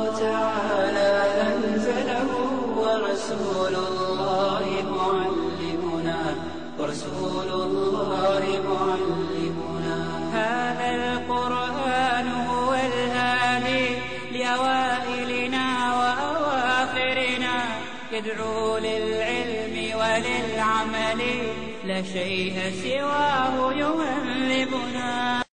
تعالى أنزله ورسول الله معلمنا هذا القرآن هو الهادي لأوائلنا وأواخرنا يدعو للعلم وللعمل لا شيء سواه يهذبنا.